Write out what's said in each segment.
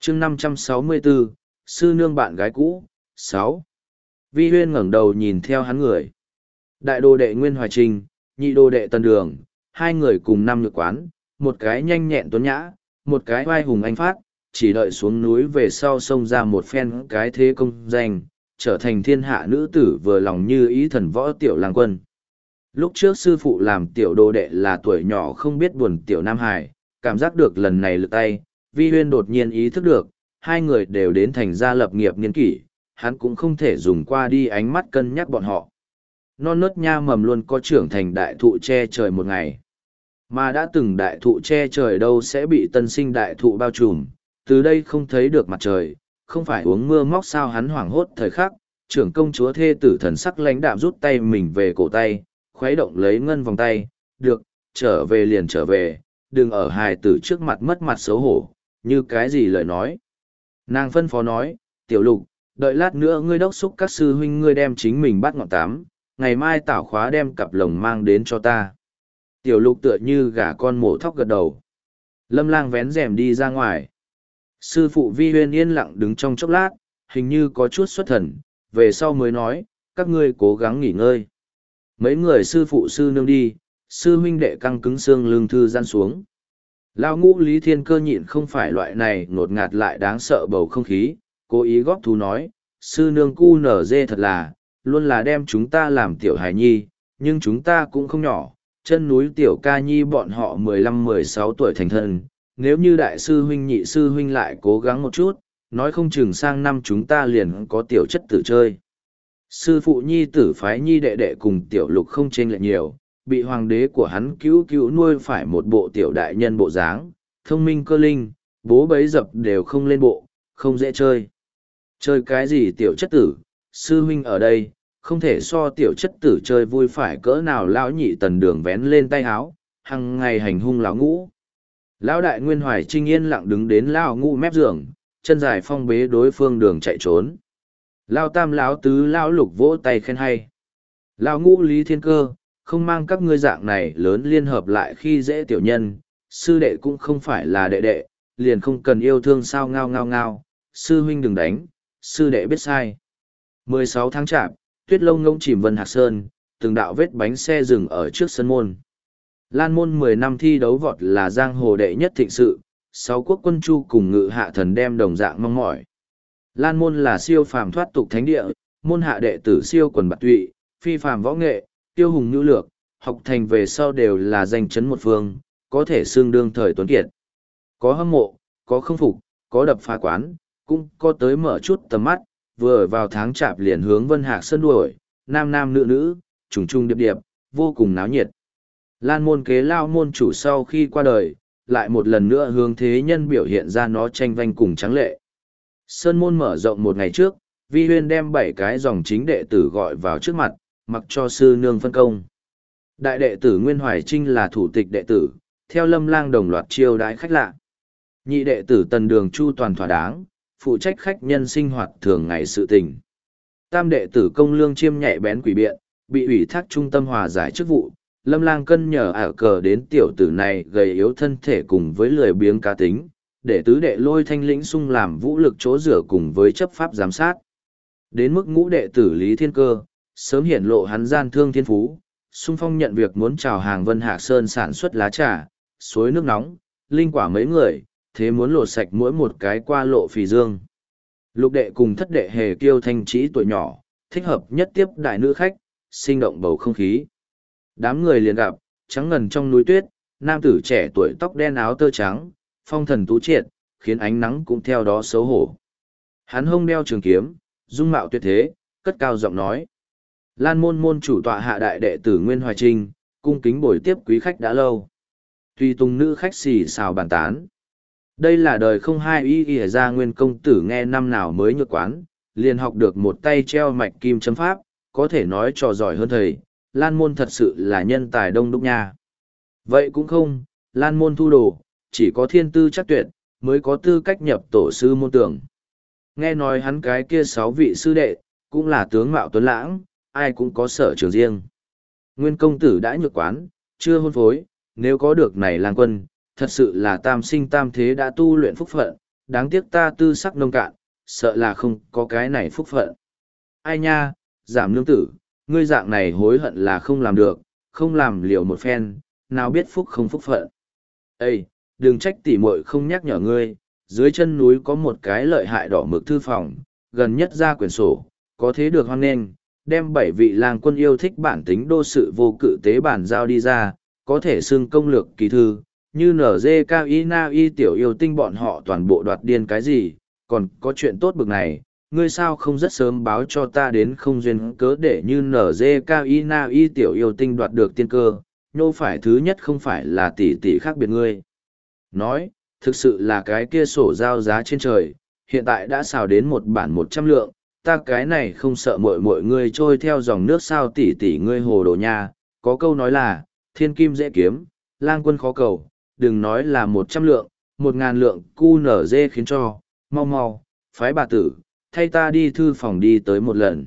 chương 564, sư nương bạn gái cũ, 6. Vi Huyên ngẩng đầu nhìn theo hắn người. Đại đồ đệ Nguyên Hoài Trinh, nhị đồ đệ Tần Đường, hai người cùng năm nhược quán, một cái nhanh nhẹn tuấn nhã, một cái oai hùng anh phát, chỉ đợi xuống núi về sau xông ra một phen cái thế công danh, trở thành thiên hạ nữ tử vừa lòng như ý thần võ tiểu lang quân. Lúc trước sư phụ làm tiểu đồ đệ là tuổi nhỏ không biết buồn tiểu Nam Hải, cảm giác được lần này lực tay, Vi Huyên đột nhiên ý thức được, hai người đều đến thành gia lập nghiệp niên kỷ, hắn cũng không thể dùng qua đi ánh mắt cân nhắc bọn họ. Non nớt nha mầm luôn có trưởng thành đại thụ che trời một ngày. Mà đã từng đại thụ che trời đâu sẽ bị tân sinh đại thụ bao trùm, từ đây không thấy được mặt trời, không phải uống mưa móc sao hắn hoảng hốt thời khắc, trưởng công chúa thê tử thần sắc lãnh đạm rút tay mình về cổ tay, khuấy động lấy ngân vòng tay, được, trở về liền trở về, đừng ở hài tử trước mặt mất mặt xấu hổ, như cái gì lời nói. Nàng phân phó nói, tiểu lục, đợi lát nữa ngươi đốc xúc các sư huynh ngươi đem chính mình bắt ngọn tám, ngày mai tảo khóa đem cặp lồng mang đến cho ta. Tiểu lục tựa như gà con mổ thóc gật đầu. Lâm lang vén rèm đi ra ngoài. Sư phụ Vi Huyên yên lặng đứng trong chốc lát, hình như có chút xuất thần, về sau mới nói, các ngươi cố gắng nghỉ ngơi. Mấy người sư phụ sư nương đi, sư huynh đệ căng cứng xương lưng thư gian xuống. Lao ngũ Lý Thiên Cơ nhịn không phải loại này ngột ngạt lại đáng sợ bầu không khí, cố ý góp thú nói, sư nương cu nở dê thật là, luôn là đem chúng ta làm tiểu hài nhi, nhưng chúng ta cũng không nhỏ, chân núi tiểu ca nhi bọn họ 15-16 tuổi thành thân, nếu như đại sư huynh nhị sư huynh lại cố gắng một chút, nói không chừng sang năm chúng ta liền có tiểu chất tử chơi. Sư phụ nhi tử phái nhi đệ đệ cùng tiểu lục không chênh lệch nhiều, bị hoàng đế của hắn cứu cứu nuôi phải một bộ tiểu đại nhân bộ dáng, thông minh cơ linh, bố bấy dập đều không lên bộ, không dễ chơi. Chơi cái gì tiểu chất tử, sư huynh ở đây, không thể so tiểu chất tử chơi vui phải cỡ nào. Lão nhị Tần Đường vén lên tay háo, hằng ngày hành hung lão ngũ. Lão đại Nguyên Hoài Trinh yên lặng đứng đến lão ngũ mép giường, chân dài phong bế đối phương đường chạy trốn. Lão tam lão tứ lão lục vỗ tay khen hay. Lão ngũ Lý Thiên Cơ, không mang các ngươi dạng này lớn liên hợp lại khi dễ tiểu nhân, sư đệ cũng không phải là đệ đệ, liền không cần yêu thương sao ngao ngao ngao, sư huynh đừng đánh, sư đệ biết sai. 16 tháng chạp, tuyết lông ngông chìm Vân Hạc Sơn, từng đạo vết bánh xe dừng ở trước sân môn. Lan môn 10 năm thi đấu vọt là giang hồ đệ nhất thịnh sự, 6 quốc quân chu cùng ngự hạ thần đem đồng dạng mong mỏi. Lan môn là siêu phàm thoát tục thánh địa, môn hạ đệ tử siêu quần bạt tụy, phi phàm võ nghệ, tiêu hùng nhu lược, học thành về sau đều là danh chấn một phương, có thể xương đương thời tuấn kiệt. Có hâm mộ, có không phục, có đập phá quán, cũng có tới mở chút tầm mắt, vừa vào tháng chạp liền hướng Vân Hạc Sơn đuổi, nam nam nữ nữ, trùng trùng điệp điệp, vô cùng náo nhiệt. Lan môn kế lao môn chủ sau khi qua đời, lại một lần nữa hướng thế nhân biểu hiện ra nó tranh vanh cùng trắng lệ. Sơn môn mở rộng một ngày trước, Vi Huyên đem 7 cái dòng chính đệ tử gọi vào trước mặt, mặc cho sư nương phân công. Đại đệ tử Nguyên Hoài Trinh là thủ tịch đệ tử, theo Lâm Lang đồng loạt chiêu đãi khách lạ. Nhị đệ tử Tần Đường chu toàn thỏa đáng, phụ trách khách nhân sinh hoạt thường ngày sự tình. Tam đệ tử Công Lương chiêm nhạy bén quỷ biện, bị ủy thác trung tâm hòa giải chức vụ. Lâm Lang cân nhờ ảo cờ đến tiểu tử này gầy yếu thân thể cùng với lười biếng cá tính, để tứ đệ Lôi Thanh lĩnh sung làm vũ lực chỗ rửa cùng với chấp pháp giám sát. Đến mức ngũ đệ tử Lý Thiên Cơ, sớm hiển lộ hắn gian thương thiên phú, sung phong nhận việc muốn chào hàng Vân Hạc Sơn sản xuất lá trà, suối nước nóng, linh quả mấy người, thế muốn lột sạch mỗi một cái qua lộ phì dương. Lục đệ cùng thất đệ Hề Kiêu thanh trí tuổi nhỏ, thích hợp nhất tiếp đại nữ khách, sinh động bầu không khí. Đám người liền gặp, trắng ngần trong núi tuyết, nam tử trẻ tuổi tóc đen áo tơ trắng, phong thần tú triệt, khiến ánh nắng cũng theo đó xấu hổ. Hắn hông đeo trường kiếm, dung mạo tuyệt thế, cất cao giọng nói. Lan môn môn chủ tọa hạ đại đệ tử Nguyên Hoài Trinh, cung kính bồi tiếp quý khách đã lâu. Tùy tùng nữ khách xì xào bàn tán. Đây là đời không hai y ra Nguyên công tử nghe năm nào mới nhược quán, liền học được một tay treo mạch kim châm pháp, có thể nói trò giỏi hơn thầy. Lan môn thật sự là nhân tài đông đúc nha. Vậy cũng không, Lan môn thu đồ, chỉ có thiên tư chắc tuyệt, mới có tư cách nhập tổ sư môn tưởng. Nghe nói hắn cái kia 6 vị sư đệ, cũng là tướng mạo tuấn lãng, ai cũng có sở trường riêng. Nguyên công tử đã nhược quán, chưa hôn phối, nếu có được này lang quân, thật sự là tam sinh tam thế đã tu luyện phúc phận, đáng tiếc ta tư sắc nông cạn, sợ là không có cái này phúc phận. Ai nha, giảm nương tử, ngươi dạng này hối hận là không làm được, không làm liều một phen, nào biết phúc không phúc phận. Ê, đừng trách tỉ muội không nhắc nhở ngươi, dưới chân núi có một cái lợi hại đỏ mực thư phòng, gần nhất ra quyển sổ, có thế được hoan nghênh, đem 7 vị lang quân yêu thích bản tính đô sự vô cự tế bản giao đi ra, có thể xưng công lược kỳ thư, như NGKI Na Y tiểu yêu tinh bọn họ toàn bộ đoạt điên cái gì, còn có chuyện tốt bực này, ngươi sao không rất sớm báo cho ta đến không duyên cớ để như NGKI Na Y tiểu yêu tinh đoạt được tiên cơ, nhô phải thứ nhất không phải là tỷ tỷ khác biệt ngươi. Nói, thực sự là cái kia sổ giao giá trên trời, hiện tại đã xào đến một bản 100 lượng, ta cái này không sợ mọi người trôi theo dòng nước sao tỷ tỷ ngươi hồ đồ nha, có câu nói là, thiên kim dễ kiếm, lang quân khó cầu, đừng nói là 100 lượng, 1.000 lượng cu nở dê khiến cho, mau mau, phái bà tử, thay ta đi thư phòng đi tới một lần.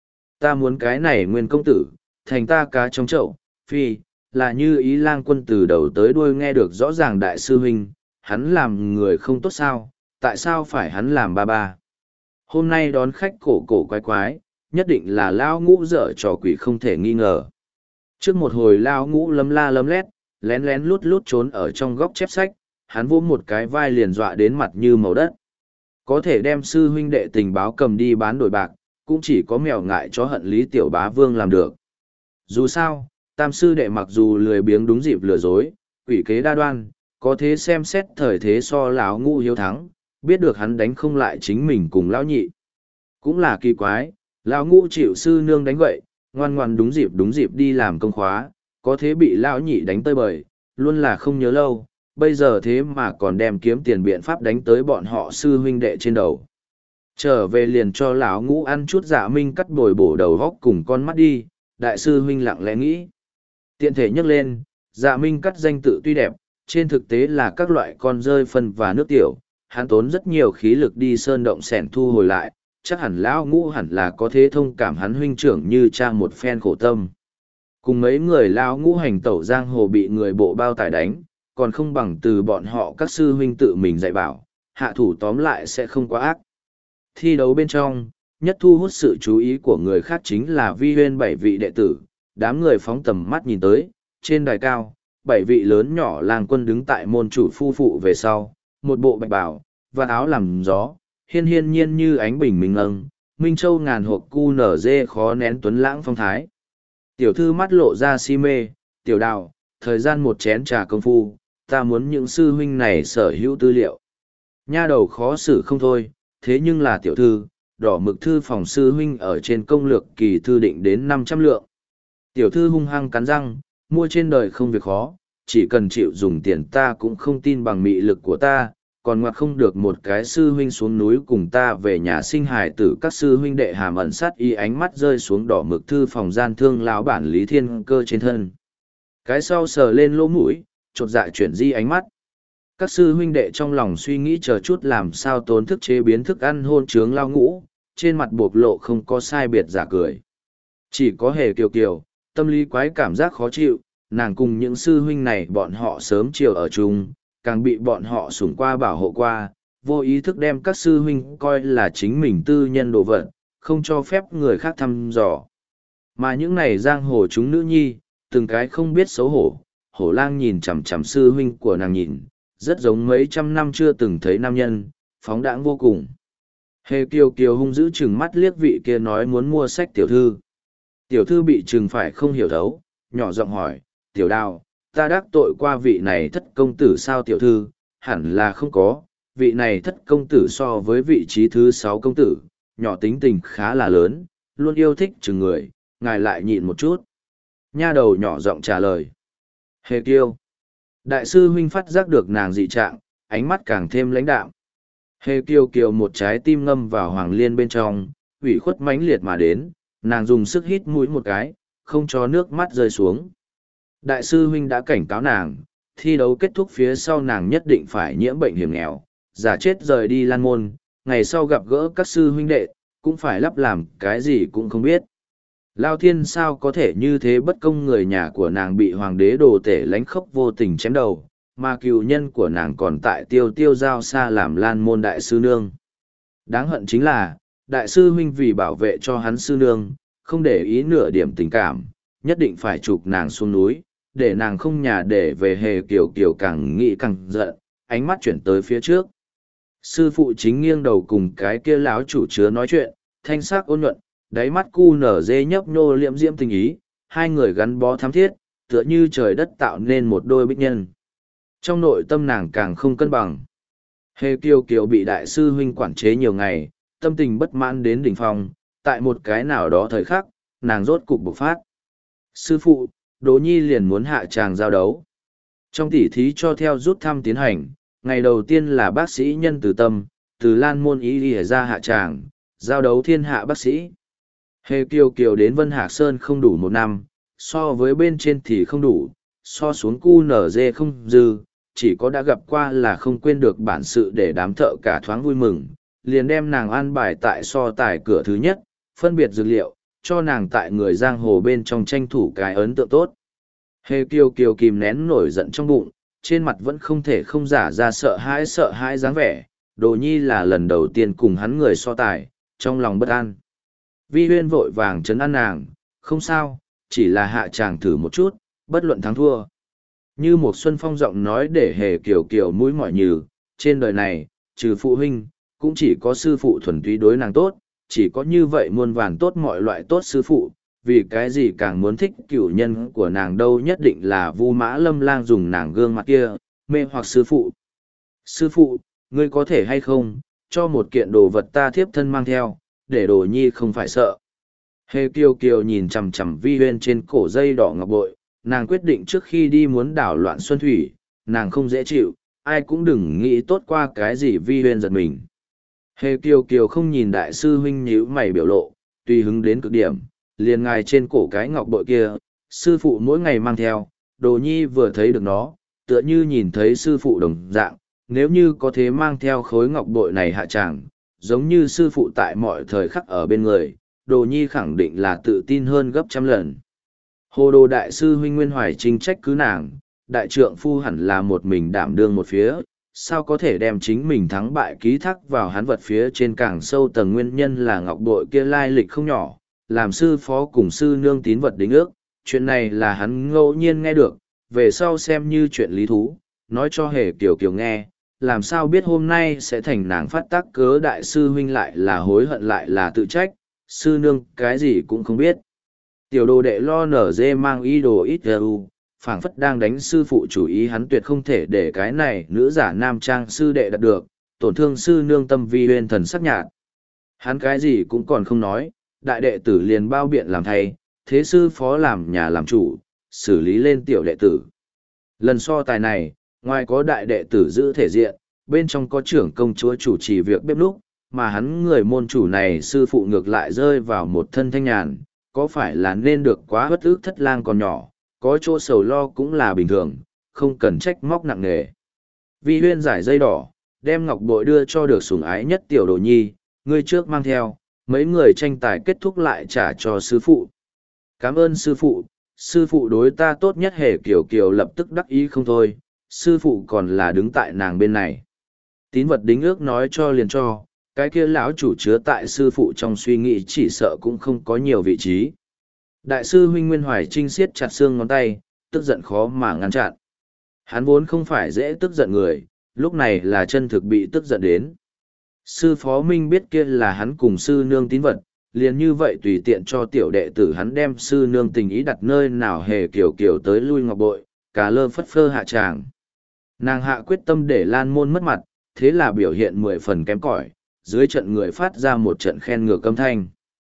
Ta muốn cái này nguyên công tử, thành ta cá trong chậu, phi, là như ý lang quân từ đầu tới đuôi nghe được rõ ràng đại sư huynh, hắn làm người không tốt sao, tại sao phải hắn làm ba ba. Hôm nay đón khách cổ cổ quái quái, nhất định là lao ngũ dở trò quỷ không thể nghi ngờ. Trước một hồi lao ngũ lấm la lấm lét, lén lén lút lút trốn ở trong góc chép sách, hắn vỗ một cái vai liền dọa đến mặt như màu đất. Có thể đem sư huynh đệ tình báo cầm đi bán đổi bạc, cũng chỉ có mèo ngại chó hận Lý Tiểu Bá Vương làm được. Dù sao, tam sư đệ mặc dù lười biếng đúng dịp lừa dối, quỷ kế đa đoan, có thế xem xét thời thế so lão ngũ hiếu thắng, biết được hắn đánh không lại chính mình cùng lão nhị. Cũng là kỳ quái, lão ngũ chịu sư nương đánh vậy, ngoan ngoan đúng dịp đi làm công khóa, có thế bị lão nhị đánh tơi bời, luôn là không nhớ lâu, bây giờ thế mà còn đem kiếm tiền biện pháp đánh tới bọn họ sư huynh đệ trên đầu. Trở về liền cho lão ngũ ăn chút dạ minh cắt bồi bổ đầu góc cùng con mắt đi, đại sư huynh lặng lẽ nghĩ. Tiện thể nhắc lên, dạ minh cắt danh tự tuy đẹp, trên thực tế là các loại con rơi phân và nước tiểu, hắn tốn rất nhiều khí lực đi sơn động sẻn thu hồi lại, chắc hẳn lão ngũ hẳn là có thế thông cảm hắn huynh trưởng như cha một phen khổ tâm. Cùng mấy người lão ngũ hành tẩu giang hồ bị người bộ bao tải đánh, còn không bằng từ bọn họ các sư huynh tự mình dạy bảo, hạ thủ tóm lại sẽ không quá ác. Thi đấu bên trong, nhất thu hút sự chú ý của người khác chính là Vi Huyên 7 vị đệ tử, đám người phóng tầm mắt nhìn tới, trên đài cao, 7 vị lớn nhỏ lang quân đứng tại môn chủ phu phụ về sau, một bộ bạch bào, và áo làm gió, hiên hiên nhiên như ánh bình minh ngâng, minh châu ngàn hộp cu nở dê khó nén tuấn lãng phong thái. Tiểu thư mắt lộ ra si mê, tiểu đạo, thời gian một chén trà công phu, ta muốn những sư huynh này sở hữu tư liệu. Nha đầu khó xử không thôi, thế nhưng là tiểu thư, đỏ mực thư phòng sư huynh ở trên công lược kỳ thư định đến 500 lượng. Tiểu thư hung hăng cắn răng, mua trên đời không việc khó, chỉ cần chịu dùng tiền ta cũng không tin bằng mị lực của ta, còn ngoặt không được một cái sư huynh xuống núi cùng ta về nhà sinh hài tử. Các sư huynh đệ hàm ẩn sát y ánh mắt rơi xuống đỏ mực thư phòng gian thương lão bản Lý Thiên Cơ trên thân. Cái sau sờ lên lỗ mũi, chột dạ chuyển di ánh mắt. Các sư huynh đệ trong lòng suy nghĩ chờ chút làm sao tốn thức chế biến thức ăn hôn trướng lao ngũ, trên mặt bộc lộ không có sai biệt giả cười. Chỉ có hề kiều kiều, tâm lý quái cảm giác khó chịu, nàng cùng những sư huynh này bọn họ sớm chiều ở chung, càng bị bọn họ sủng qua bảo hộ qua, vô ý thức đem các sư huynh coi là chính mình tư nhân đồ vật, không cho phép người khác thăm dò. Mà những này giang hồ chúng nữ nhi, từng cái không biết xấu hổ, hổ lang nhìn chằm chằm sư huynh của nàng nhìn, rất giống mấy trăm năm chưa từng thấy nam nhân, phóng đãng vô cùng. Hề kiều kiều hung dữ chừng mắt liếc vị kia nói muốn mua sách tiểu thư. Tiểu thư bị chừng phải không hiểu thấu, nhỏ giọng hỏi, tiểu đào, ta đắc tội qua vị này thất công tử sao tiểu thư, hẳn là không có, vị này thất công tử so với vị trí thứ 6 công tử, nhỏ tính tình khá là lớn, luôn yêu thích chừng người, ngài lại nhịn một chút. Nha đầu nhỏ giọng trả lời. Hề kiêu. Đại sư huynh phát giác được nàng dị trạng, ánh mắt càng thêm lãnh đạm. Hề kiêu kiều một trái tim ngâm vào hoàng liên bên trong, ủy khuất mãnh liệt mà đến, nàng dùng sức hít mũi một cái, không cho nước mắt rơi xuống. Đại sư huynh đã cảnh cáo nàng, thi đấu kết thúc phía sau nàng nhất định phải nhiễm bệnh hiểm nghèo, giả chết rời đi lan môn, ngày sau gặp gỡ các sư huynh đệ, cũng phải lắp làm cái gì cũng không biết. Lao thiên sao có thể như thế bất công, người nhà của nàng bị hoàng đế đồ tể lánh khốc vô tình chém đầu, mà cựu nhân của nàng còn tại tiêu tiêu giao xa làm lan môn đại sư nương. Đáng hận chính là, đại sư huynh vì bảo vệ cho hắn sư nương, không để ý nửa điểm tình cảm, nhất định phải chụp nàng xuống núi, để nàng không nhà để về. Hề Kiều Kiều càng nghĩ càng giận, ánh mắt chuyển tới phía trước. Sư phụ chính nghiêng đầu cùng cái kia láo chủ chứa nói chuyện, thanh sắc ôn nhuận, đáy mắt cu nở dê nhấp nhô liệm diễm tình ý, hai người gắn bó thắm thiết, tựa như trời đất tạo nên một đôi bích nhân. Trong nội tâm nàng càng không cân bằng. Hề Kiều Kiều bị đại sư huynh quản chế nhiều ngày, tâm tình bất mãn đến đỉnh phong, tại một cái nào đó thời khắc, nàng rốt cục bộc phát. Sư phụ, Đỗ Nhi liền muốn hạ tràng giao đấu. Trong tỉ thí cho theo rút thăm tiến hành, ngày đầu tiên là bác sĩ nhân từ tâm, từ Lan Môn ý đi ra hạ tràng, giao đấu thiên hạ bác sĩ. Hề Kiều Kiều đến Vân Hạc Sơn không đủ một năm, so với bên trên thì không đủ, so xuống cu nở dê không dư, chỉ có đã gặp qua là không quên được bản sự để đám thợ cả thoáng vui mừng, liền đem nàng an bài tại so tài cửa thứ nhất, phân biệt dược liệu, cho nàng tại người giang hồ bên trong tranh thủ cái ấn tượng tốt. Hề Kiều Kiều kìm nén nổi giận trong bụng, trên mặt vẫn không thể không giả ra sợ hãi dáng vẻ, Đồ Nhi là lần đầu tiên cùng hắn người so tài, trong lòng bất an. Vi Huyên vội vàng trấn an nàng, không sao, chỉ là hạ tràng thử một chút, bất luận thắng thua. Như một xuân phong giọng nói để Hề Kiều Kiều mũi mỏi nhừ, trên đời này, trừ phụ huynh, cũng chỉ có sư phụ thuần túy đối nàng tốt, chỉ có như vậy muôn vàn tốt mọi loại tốt sư phụ, vì cái gì càng muốn thích cửu nhân của nàng đâu, nhất định là Vu Mã Lâm Lang dùng nàng gương mặt kia, mê hoặc sư phụ. Sư phụ, ngươi có thể hay không, cho một kiện đồ vật ta thiếp thân mang theo, để Đồ Nhi không phải sợ. Hề Kiều Kiều nhìn chằm chằm Vi Huyên trên cổ dây đỏ ngọc bội, nàng quyết định trước khi đi muốn đảo loạn Xuân Thủy, nàng không dễ chịu, ai cũng đừng nghĩ tốt qua cái gì. Vi Huyên giật mình. Hề Kiều Kiều không nhìn đại sư huynh nhíu mày biểu lộ, tùy hứng đến cực điểm, liền ngài trên cổ cái ngọc bội kia, sư phụ mỗi ngày mang theo, Đồ Nhi vừa thấy được nó, tựa như nhìn thấy sư phụ đồng dạng, nếu như có thể mang theo khối ngọc bội này hạ tràng, giống như sư phụ tại mọi thời khắc ở bên người, Đồ Nhi khẳng định là tự tin hơn gấp trăm lần. Hồ Đồ đại sư huynh Nguyên Hoài Trinh trách cứ nàng, đại trượng phu hẳn là một mình đảm đương một phía, sao có thể đem chính mình thắng bại ký thác vào hắn vật phía trên càng sâu tầng, nguyên nhân là ngọc bội kia lai lịch không nhỏ, làm sư phó cùng sư nương tín vật đính ước, chuyện này là hắn ngẫu nhiên nghe được, về sau xem như chuyện lý thú, nói cho Hề Kiều Kiều nghe, làm sao biết hôm nay sẽ thành nàng phát tác cớ. Đại sư huynh lại là hối hận lại là tự trách, sư nương cái gì cũng không biết. Tiểu đồ đệ lo nở dê mang ý đồ ít phảng phất đang đánh sư phụ chủ ý, hắn tuyệt không thể để cái này nữ giả nam trang sư đệ đạt được, tổn thương sư nương tâm. Vi Huyên thần sắc nhạt. Hắn cái gì cũng còn không nói, đại đệ tử liền bao biện làm thay, thế sư phó làm nhà làm chủ, xử lý lên tiểu đệ tử. Lần so tài này, ngoài có đại đệ tử giữ thể diện, bên trong có trưởng công chúa chủ trì việc bếp núc, mà hắn người môn chủ này sư phụ ngược lại rơi vào một thân thanh nhàn, có phải là nên được quá bất ức thất lang còn nhỏ, có chỗ sầu lo cũng là bình thường, không cần trách móc nặng nề. Vi Huyên giải dây đỏ, đem ngọc bội đưa cho được sủng ái nhất tiểu Đồ Nhi, ngươi trước mang theo, mấy người tranh tài kết thúc lại trả cho sư phụ. Cảm ơn sư phụ đối ta tốt nhất. Hề Kiều Kiều lập tức đắc ý không thôi, sư phụ còn là đứng tại nàng bên này. Tín vật đính ước nói cho liền cho, cái kia lão chủ chứa tại sư phụ trong suy nghĩ chỉ sợ cũng không có nhiều vị trí. Đại sư huynh Nguyên Hoài Trinh siết chặt xương ngón tay, tức giận khó mà ngăn chặn. Hắn vốn không phải dễ tức giận người, lúc này là chân thực bị tức giận đến. Sư phó Minh biết kia là hắn cùng sư nương tín vật, liền như vậy tùy tiện cho tiểu đệ tử hắn đem sư nương tình ý đặt nơi nào. Hề Kiều Kiều tới lui ngọc bội, cả lơ phất phơ hạ tràng. Nàng hạ quyết tâm để Lan Môn mất mặt, thế là biểu hiện 10 phần kém cỏi, dưới trận người phát ra một trận khen ngược âm thanh.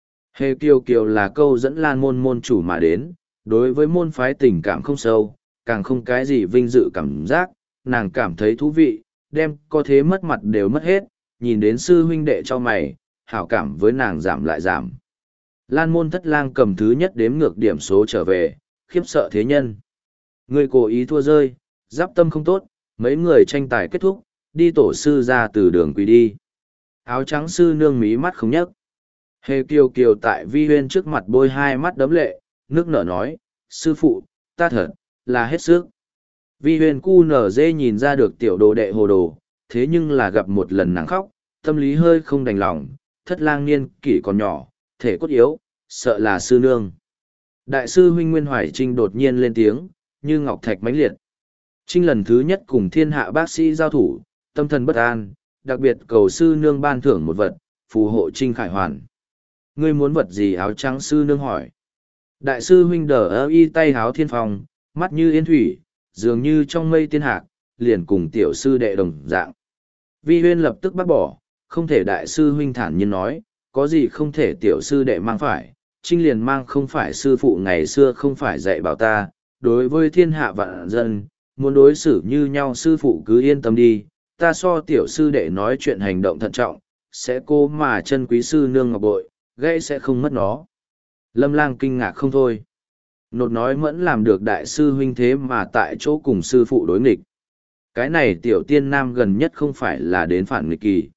Hề Kiều Kiều là câu dẫn Lan Môn môn chủ mà đến, đối với môn phái tình cảm không sâu, càng không cái gì vinh dự cảm giác, nàng cảm thấy thú vị, đem có thế mất mặt đều mất hết, nhìn đến sư huynh đệ cho mày, hảo cảm với nàng giảm lại giảm. Lan Môn thất lang cầm thứ nhất đếm ngược điểm số trở về, khiếp sợ thế nhân. Người cố ý thua rơi, giáp tâm không tốt, mấy người tranh tài kết thúc, đi tổ sư ra từ đường quỳ đi. Áo trắng sư nương mí mắt không nhấc. Hề Kiều Kiều tại Vi Huyên trước mặt bôi hai mắt đấm lệ, nước nở nói, sư phụ, ta thật, là hết sức. Vi huyền cu nở dê nhìn ra được tiểu đồ đệ hồ đồ, thế nhưng là gặp một lần nàng khóc, tâm lý hơi không đành lòng, thất lang niên kỷ còn nhỏ, thể cốt yếu, sợ là sư nương. Đại sư huynh Nguyên Hoài Trinh đột nhiên lên tiếng, như ngọc thạch mãnh liệt. Trinh lần thứ nhất cùng thiên hạ bác sĩ giao thủ, tâm thần bất an, đặc biệt cầu sư nương ban thưởng một vật, phù hộ Trinh khải hoàn. Ngươi muốn vật gì? Áo trắng sư nương hỏi. Đại sư huynh đờ ơ y tay háo thiên phong, mắt như yên thủy, dường như trong mây tiên hạc, liền cùng tiểu sư đệ đồng dạng. Vi huyên lập tức bác bỏ, không thể. Đại sư huynh thản nhiên nói, có gì không thể tiểu sư đệ mang phải, Trinh liền mang. Không phải sư phụ ngày xưa không phải dạy bảo ta, đối với thiên hạ vạn dân, muốn đối xử như nhau. Sư phụ cứ yên tâm đi, ta so tiểu sư đệ nói chuyện hành động thận trọng, sẽ cố mà chân quý sư nương ngọc bội, gãy sẽ không mất nó. Lâm Lang kinh ngạc không thôi. Nột nói mẫn làm được đại sư huynh thế mà tại chỗ cùng sư phụ đối nghịch. Cái này tiểu tiên nam gần nhất không phải là đến phản nghịch kỳ.